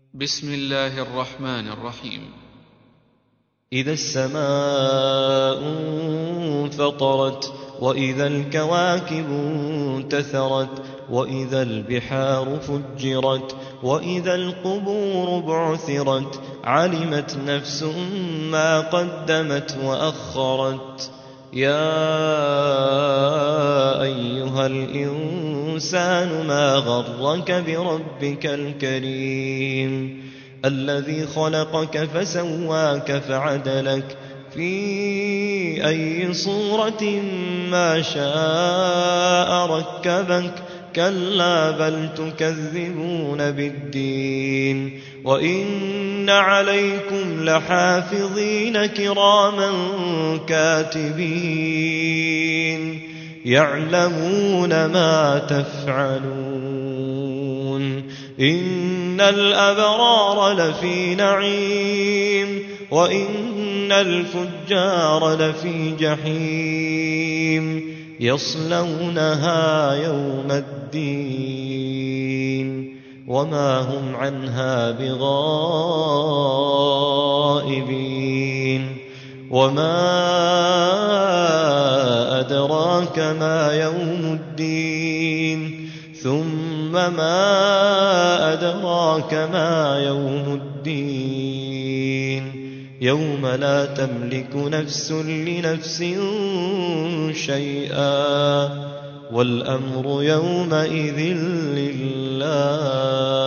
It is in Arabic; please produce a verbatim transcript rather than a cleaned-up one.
بسم الله الرحمن الرحيم. إذا السماء انفطرت وإذا الكواكب انتثرت وإذا البحار فجرت وإذا القبور بعثرت علمت نفس ما قدمت وأخرت. يا أيها الإنسان ما غرك بربك الكريم الذي خلقك فسواك فعدلك في أي صورة ما شاء ركبك. كلا بل تكذبون بالدين وإن عليكم لحافظين كراما كاتبين يعلمون ما تفعلون. إن الأبرار لفي نعيم وإن الفجار لفي جحيم يصلونها يوم الدين وما هم عنها بغائبين. وما أدراك ما يوم الدين ثم ما أدراك ما يوم الدين يوم لا تملك نفس لنفس شيئا والأمر يومئذ لله.